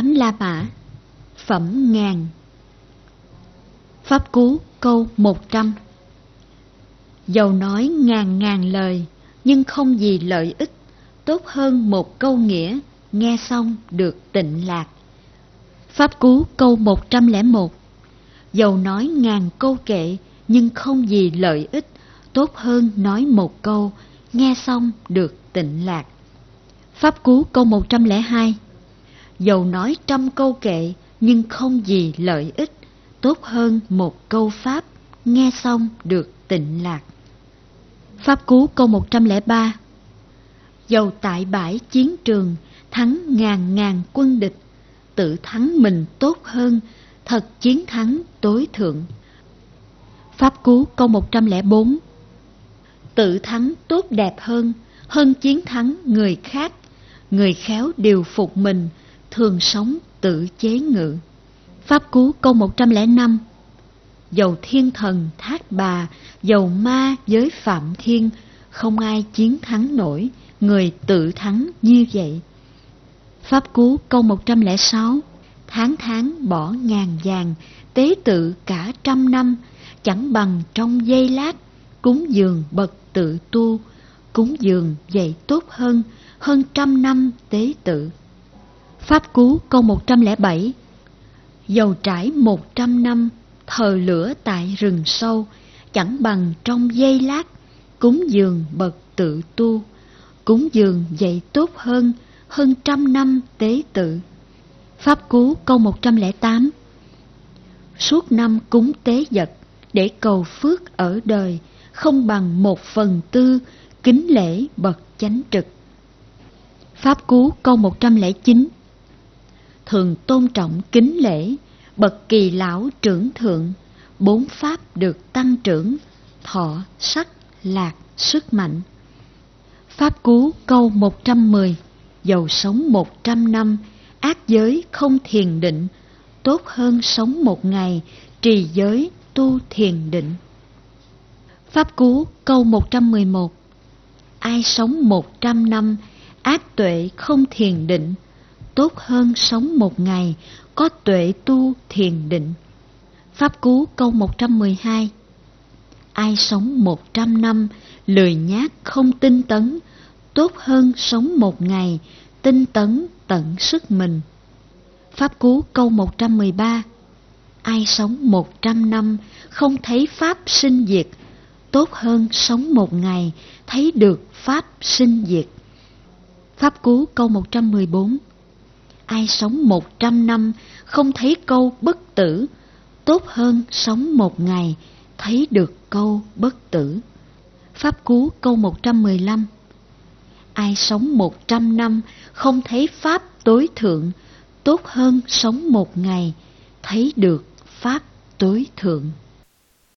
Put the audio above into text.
8 La Mã. Phẩm ngàn. Pháp Cú câu 100. Dầu nói ngàn ngàn lời, nhưng không gì lợi ích, tốt hơn một câu nghĩa, nghe xong được tịnh lạc. Pháp Cú câu 101. Dầu nói ngàn câu kệ, nhưng không gì lợi ích, tốt hơn nói một câu, nghe xong được tịnh lạc. Pháp Cú câu 102. Dầu nói trăm câu kệ, nhưng không gì lợi ích, tốt hơn một câu pháp, nghe xong được tịnh lạc. Pháp Cú câu 103. Dầu tại bãi chiến trường, thắng ngàn ngàn quân địch, tự thắng mình tốt hơn, thật chiến thắng tối thượng. Pháp Cú câu 104. Tự thắng tốt đẹp hơn chiến thắng người khác, người khéo điều phục mình, thường sống tự chế ngự. Pháp Cú câu 105. Dầu thiên thần thác bà, dầu ma giới phạm thiên, không ai chiến thắng nổi, người tự thắng như vậy. Pháp Cú câu 106. Tháng tháng bỏ ngàn vàng, tế tự cả trăm năm, chẳng bằng trong giây lát, cúng dường bậc tự tu, cúng dường vậy tốt hơn trăm năm tế tự. Pháp Cú câu 107. Dầu trải 100 năm, thờ lửa tại rừng sâu, chẳng bằng trong giây lát, cúng dường bậc tự tu, cúng dường vậy tốt hơn trăm năm tế tự. Pháp Cú câu 108. Suốt năm cúng tế vật, để cầu phước ở đời, không bằng 1/4 kính lễ bậc chánh trực. Pháp Cú câu 109. Thường tôn trọng kính lễ, bậc kỳ lão trưởng thượng, 4 pháp được tăng trưởng, thọ, sắc, lạc, sức mạnh. Pháp Cú câu 110. Dầu sống 100 năm, ác giới không thiền định, tốt hơn sống một ngày, trì giới tu thiền định. Pháp Cú câu 111. Ai sống 100 năm, ác tuệ không thiền định, tốt hơn sống một ngày, có tuệ tu thiền định. Pháp Cú câu 112. Ai sống 100 năm, lười nhác không tinh tấn, tốt hơn sống một ngày, tinh tấn tận sức mình. Pháp Cú câu 113. Ai sống 100 năm, không thấy pháp sinh diệt, tốt hơn sống một ngày, thấy được pháp sinh diệt. Pháp Cú câu 114. Ai sống 100 năm, không thấy câu bất tử, tốt hơn sống một ngày, thấy được câu bất tử. Pháp Cú câu 115. Ai sống 100 năm, không thấy pháp tối thượng, tốt hơn sống một ngày, thấy được pháp tối thượng.